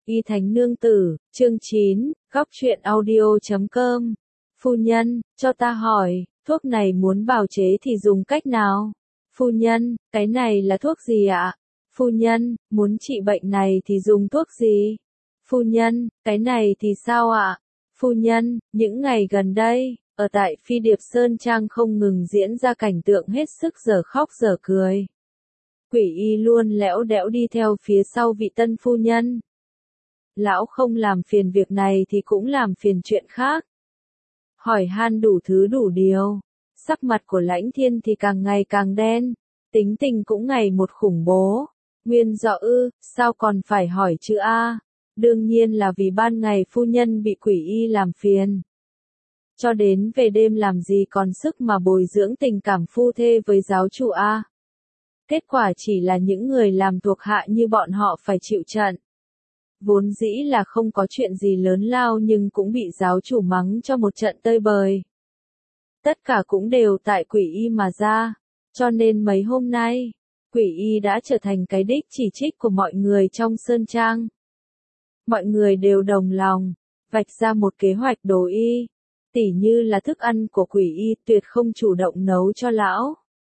Y Thánh Nương Tử, chương 9, góc truyện audio.com. Phu nhân, cho ta hỏi, thuốc này muốn bào chế thì dùng cách nào? Phu nhân, cái này là thuốc gì ạ? Phu nhân, muốn trị bệnh này thì dùng thuốc gì? Phu nhân, cái này thì sao ạ? Phu nhân, những ngày gần đây, ở tại Phi Điệp Sơn Trang không ngừng diễn ra cảnh tượng hết sức dở khóc dở cười. Quỷ y luôn lẽo đẽo đi theo phía sau vị tân phu nhân. Lão không làm phiền việc này thì cũng làm phiền chuyện khác. Hỏi han đủ thứ đủ điều. Sắc mặt của Lãnh Thiên thì càng ngày càng đen. Tính tình cũng ngày một khủng bố. Nguyên do sao còn phải hỏi chứ a? Đương nhiên là vì ban ngày phu nhân bị quỷ y làm phiền. Cho đến về đêm làm gì còn sức mà bồi dưỡng tình cảm phu thê với giáo chủ a? Kết quả chỉ là những người làm thuộc hạ như bọn họ phải chịu trận. Vốn dĩ là không có chuyện gì lớn lao nhưng cũng bị giáo chủ mắng cho một trận tơi bời. Tất cả cũng đều tại quỷ y mà ra, cho nên mấy hôm nay, quỷ y đã trở thành cái đích chỉ trích của mọi người trong sơn trang. Mọi người đều đồng lòng, vạch ra một kế hoạch đồ y, tỉ như là thức ăn của quỷ y tuyệt không chủ động nấu cho lão.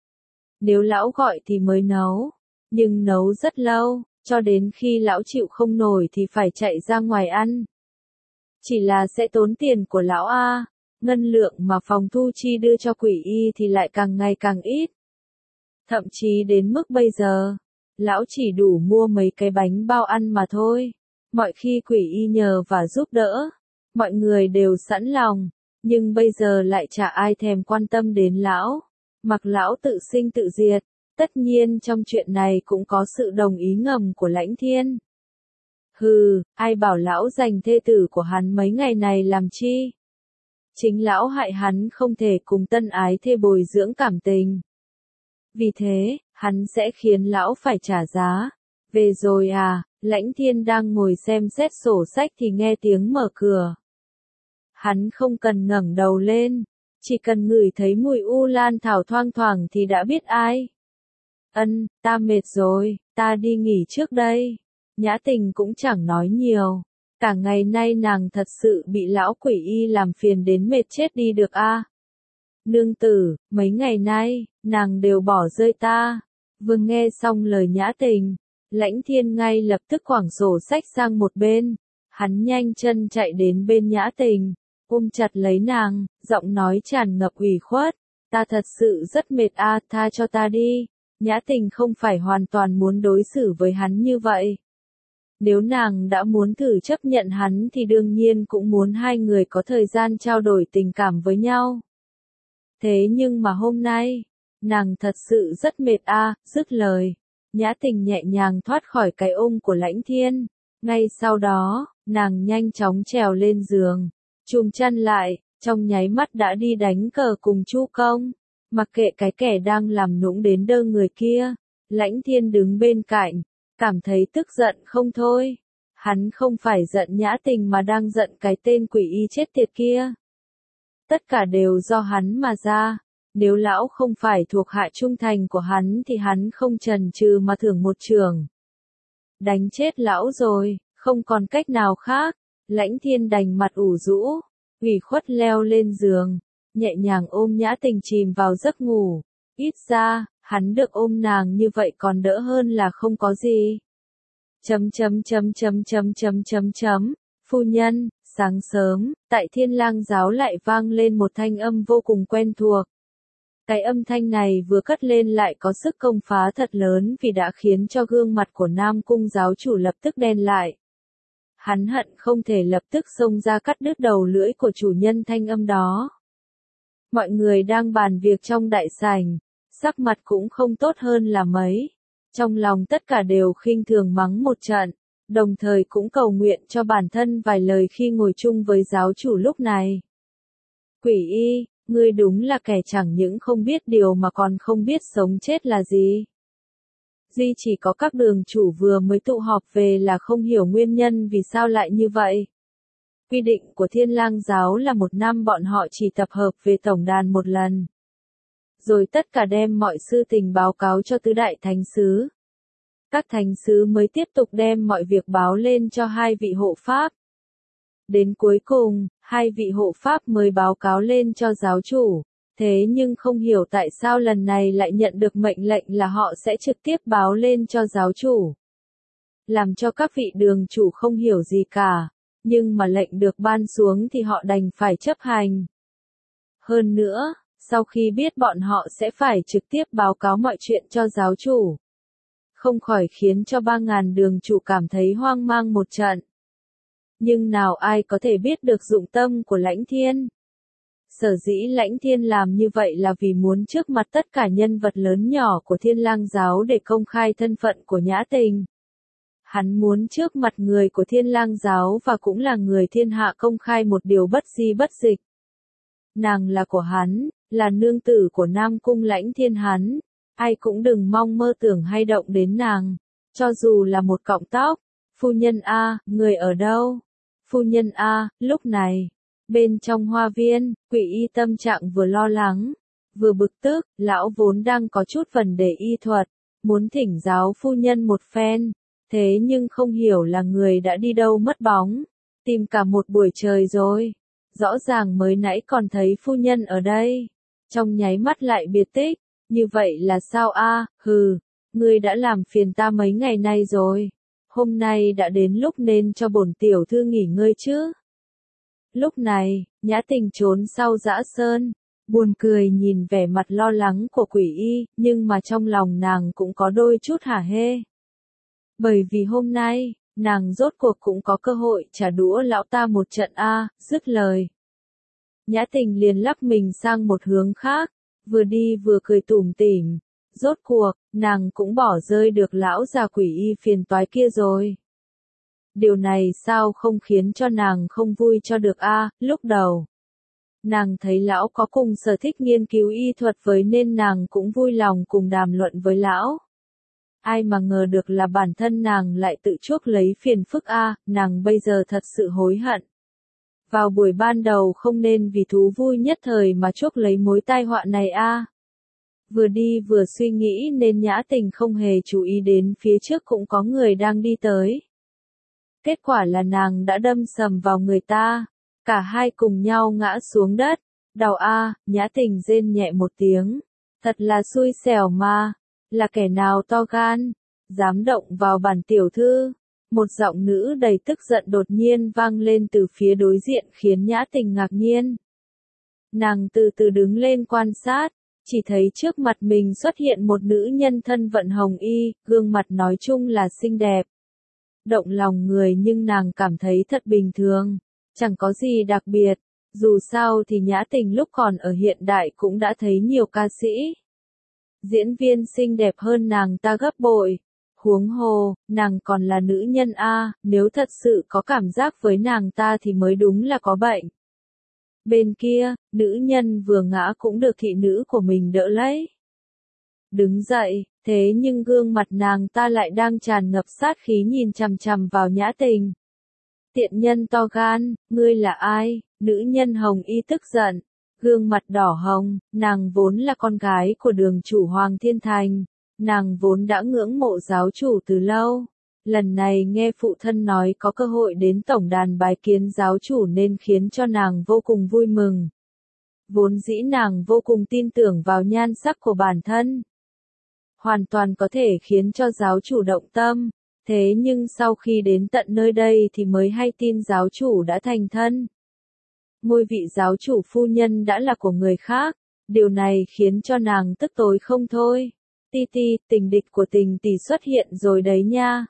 Nếu lão gọi thì mới nấu, nhưng nấu rất lâu. Cho đến khi lão chịu không nổi thì phải chạy ra ngoài ăn. Chỉ là sẽ tốn tiền của lão a, ngân lượng mà phòng thu chi đưa cho quỷ y thì lại càng ngày càng ít. Thậm chí đến mức bây giờ, lão chỉ đủ mua mấy cái bánh bao ăn mà thôi. Mọi khi quỷ y nhờ và giúp đỡ, mọi người đều sẵn lòng, nhưng bây giờ lại chả ai thèm quan tâm đến lão, mặc lão tự sinh tự diệt. Tất nhiên trong chuyện này cũng có sự đồng ý ngầm của Lãnh Thiên. Hừ, ai bảo lão dành thê tử của hắn mấy ngày này làm chi? Chính lão hại hắn không thể cùng tân ái thê bồi dưỡng cảm tình. Vì thế, hắn sẽ khiến lão phải trả giá. Về rồi à, Lãnh Thiên đang ngồi xem xét sổ sách thì nghe tiếng mở cửa. Hắn không cần ngẩng đầu lên, chỉ cần ngửi thấy mùi u lan thảo thoang thoảng thì đã biết ai. Ta mệt rồi, ta đi nghỉ trước đây. Nhã Tình cũng chẳng nói nhiều. Cả ngày nay nàng thật sự bị lão quỷ y làm phiền đến mệt chết đi được a. Nương tử, mấy ngày nay, nàng đều bỏ rơi ta. Vừa nghe xong lời Nhã Tình, Lãnh Thiên ngay lập tức quẳng sổ sách sang một bên. Hắn nhanh chân chạy đến bên Nhã Tình, ôm chặt lấy nàng, giọng nói tràn ngập ủy khuất. Ta thật sự rất mệt a, tha cho ta đi. Nhã Tình không phải hoàn toàn muốn đối xử với hắn như vậy. Nếu nàng đã muốn thử chấp nhận hắn thì đương nhiên cũng muốn hai người có thời gian trao đổi tình cảm với nhau. Thế nhưng mà hôm nay, nàng thật sự rất mệt a, dứt lời. Nhã Tình nhẹ nhàng thoát khỏi cái ôm của Lãnh Thiên. Ngay sau đó, nàng nhanh chóng trèo lên giường, chùm chăn lại, trong nháy mắt đã đi đánh cờ cùng Chu Công. Mặc kệ cái kẻ đang làm nũng đến đơ người kia, Lãnh Thiên đứng bên cạnh, cảm thấy tức giận không thôi. Hắn không phải giận Nhã Tình mà đang giận cái tên quỷ y chết tiệt kia. Tất cả đều do hắn mà ra. Nếu lão không phải thuộc hạ trung thành của hắn thì hắn không chần chừ mà thưởng một chưởng. Đánh chết lão rồi, không còn cách nào khác. Lãnh Thiên đành mặt ủ rũ, ủy khuất leo lên giường. Nhẹ nhàng ôm Nhã Tình chìm vào giấc ngủ. Ít ra, hắn được ôm nàng như vậy còn đỡ hơn là không có gì. Phu nhân, sáng sớm, tại Thiên Lang giáo lại vang lên một thanh âm vô cùng quen thuộc. Cái âm thanh này vừa cất lên lại có sức công phá thật lớn vì đã khiến cho gương mặt của Nam Cung giáo chủ lập tức đen lại. Hắn hận không thể lập tức xông ra cắt đứt đầu lưỡi của chủ nhân thanh âm đó. Mọi người đang bàn việc trong đại sảnh, sắc mặt cũng không tốt hơn là mấy. Trong lòng tất cả đều khinh thường mắng một trận, đồng thời cũng cầu nguyện cho bản thân vài lời khi ngồi chung với giáo chủ lúc này. Quỷ y, ngươi đúng là kẻ chẳng những không biết điều mà còn không biết sống chết là gì. Duy chỉ có các đường chủ vừa mới tụ họp về là không hiểu nguyên nhân vì sao lại như vậy. Quy định của Thiên Lang giáo là một năm bọn họ chỉ tập hợp về tổng đàn một lần. Rồi tất cả đem mọi sự tình báo cáo cho tứ đại thánh sứ. Các thánh sứ mới tiếp tục đem mọi việc báo lên cho hai vị hộ pháp. Đến cuối cùng, hai vị hộ pháp mới báo cáo lên cho giáo chủ. Thế nhưng không hiểu tại sao lần này lại nhận được mệnh lệnh là họ sẽ trực tiếp báo lên cho giáo chủ. Làm cho các vị đường chủ không hiểu gì cả, nhưng mà lệnh được ban xuống thì họ đành phải chấp hành. Hơn nữa, sau khi biết bọn họ sẽ phải trực tiếp báo cáo mọi chuyện cho giáo chủ, không khỏi khiến cho 3.000 đường chủ cảm thấy hoang mang một trận. Nhưng nào ai có thể biết được dụng tâm của Lãnh Thiên. Sở dĩ Lãnh Thiên làm như vậy là vì muốn trước mặt tất cả nhân vật lớn nhỏ của Thiên Lang giáo để công khai thân phận của Nhã Tình. Hắn muốn trước mặt người của Thiên Lang giáo và cũng là người thiên hạ công khai một điều bất di bất dịch. Nàng là của hắn, là nương tử của Nam Cung Lãnh Thiên hắn, ai cũng đừng mong mơ tưởng hay động đến nàng, cho dù là một cọng tóc. Phu nhân A, người ở đâu? Phu nhân A, lúc này, bên trong hoa viên, Quỷ Y tâm trạng vừa lo lắng, vừa bực tức, lão vốn đang có chút vấn đề y thuật, muốn thỉnh giáo phu nhân một phen, thế nhưng không hiểu là người đã đi đâu mất bóng, tìm cả một buổi trời rồi, rõ ràng mới nãy còn thấy phu nhân ở đây, trong nháy mắt lại biệt tích, như vậy là sao a? Hừ, ngươi đã làm phiền ta mấy ngày nay rồi. Hôm nay đã đến lúc nên cho bổn tiểu thư nghỉ ngơi chứ. Lúc này, Nhã Tình trốn sau dã sơn, buồn cười nhìn vẻ mặt lo lắng của Quỷ Y, nhưng mà trong lòng nàng cũng có đôi chút hả hê. Bởi vì hôm nay, nàng rốt cuộc cũng có cơ hội trả đũa lão ta một trận a, dứt lời. Nhã Tình liền lắc mình sang một hướng khác, vừa đi vừa cười tủm tỉm. Rốt cuộc, nàng cũng bỏ rơi được lão già Quỷ Y phiền toái kia rồi. Điều này sao không khiến cho nàng không vui cho được a? Lúc đầu, nàng thấy lão có cùng sở thích nghiên cứu y thuật với nên nàng cũng vui lòng cùng đàm luận với lão. Ai mà ngờ được là bản thân nàng lại tự chuốc lấy phiền phức a, nàng bây giờ thật sự hối hận. Vào buổi ban đầu không nên vì thú vui nhất thời mà chuốc lấy mối tai họa này a. Vừa đi vừa suy nghĩ nên Nhã Tình không hề chú ý đến phía trước cũng có người đang đi tới. Kết quả là nàng đã đâm sầm vào người ta, cả hai cùng nhau ngã xuống đất. Đau a, Nhã Tình rên nhẹ một tiếng, thật là xui xẻo mà, là kẻ nào to gan, dám động vào bản tiểu thư. Một giọng nữ đầy tức giận đột nhiên vang lên từ phía đối diện khiến Nhã Tình ngạc nhiên. Nàng từ từ đứng lên quan sát, chỉ thấy trước mặt mình xuất hiện một nữ nhân thân vận hồng y, gương mặt nói chung là xinh đẹp. Động lòng người nhưng nàng cảm thấy thật bình thường, chẳng có gì đặc biệt, dù sao thì Nhã Tình lúc còn ở hiện đại cũng đã thấy nhiều ca sĩ. Diễn viên xinh đẹp hơn nàng ta gấp bội, huống hồ, nàng còn là nữ nhân a, nếu thật sự có cảm giác với nàng ta thì mới đúng là có bệnh. Bên kia, nữ nhân vừa ngã cũng được thị nữ của mình đỡ lấy. Đứng dậy, thế nhưng gương mặt nàng ta lại đang tràn ngập sát khí nhìn chằm chằm vào Nhã Tình. Tiện nhân to gan, ngươi là ai? Nữ nhân hồng y tức giận, gương mặt đỏ hồng, nàng vốn là con gái của đường chủ Hoàng Thiên Thành, nàng vốn đã ngưỡng mộ giáo chủ từ lâu. Lần này nghe phụ thân nói có cơ hội đến tổng đàn bái kiến giáo chủ nên khiến cho nàng vô cùng vui mừng. Vốn dĩ nàng vô cùng tin tưởng vào nhan sắc của bản thân. Hoàn toàn có thể khiến cho giáo chủ động tâm. Thế nhưng sau khi đến tận nơi đây thì mới hay tin giáo chủ đã thành thân. Ngôi vị giáo chủ phu nhân đã là của người khác. Điều này khiến cho nàng tức tối không thôi. Ti ti, tình địch của tình tỷ xuất hiện rồi đấy nha.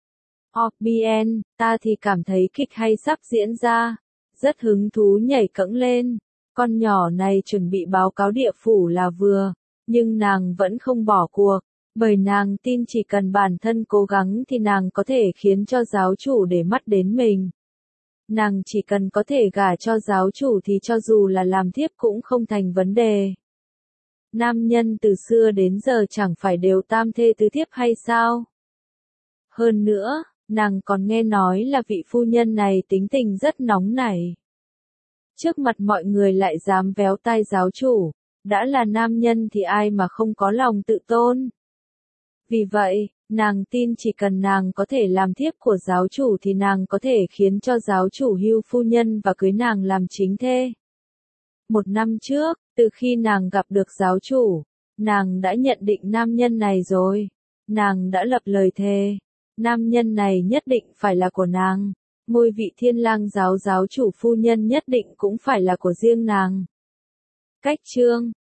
OBN, ta thì cảm thấy kịch hay sắp diễn ra. Rất hứng thú nhảy cẫng lên. Con nhỏ này chuẩn bị báo cáo địa phủ là vừa. Nhưng nàng vẫn không bỏ cuộc. Bởi nàng tin chỉ cần bản thân cố gắng thì nàng có thể khiến cho giáo chủ để mắt đến mình. Nàng chỉ cần có thể gả cho giáo chủ thì cho dù là làm thiếp cũng không thành vấn đề. Nam nhân từ xưa đến giờ chẳng phải đều tam thê tứ thiếp hay sao? Hơn nữa, nàng còn nghe nói là vị phu nhân này tính tình rất nóng nảy. Trước mặt mọi người lại dám véo tai giáo chủ, đã là nam nhân thì ai mà không có lòng tự tôn. Vì vậy, Nàng tin chỉ cần nàng có thể làm thiếp của giáo chủ thì nàng có thể khiến cho giáo chủ hưu phu nhân và cưới nàng làm chính thê. 1 năm trước, từ khi nàng gặp được giáo chủ, nàng đã nhận định nam nhân này rồi. Nàng đã lập lời thề, nam nhân này nhất định phải là của nàng. Ngôi vị Thiên Lang giáo giáo chủ phu nhân nhất định cũng phải là của riêng nàng. Cách chương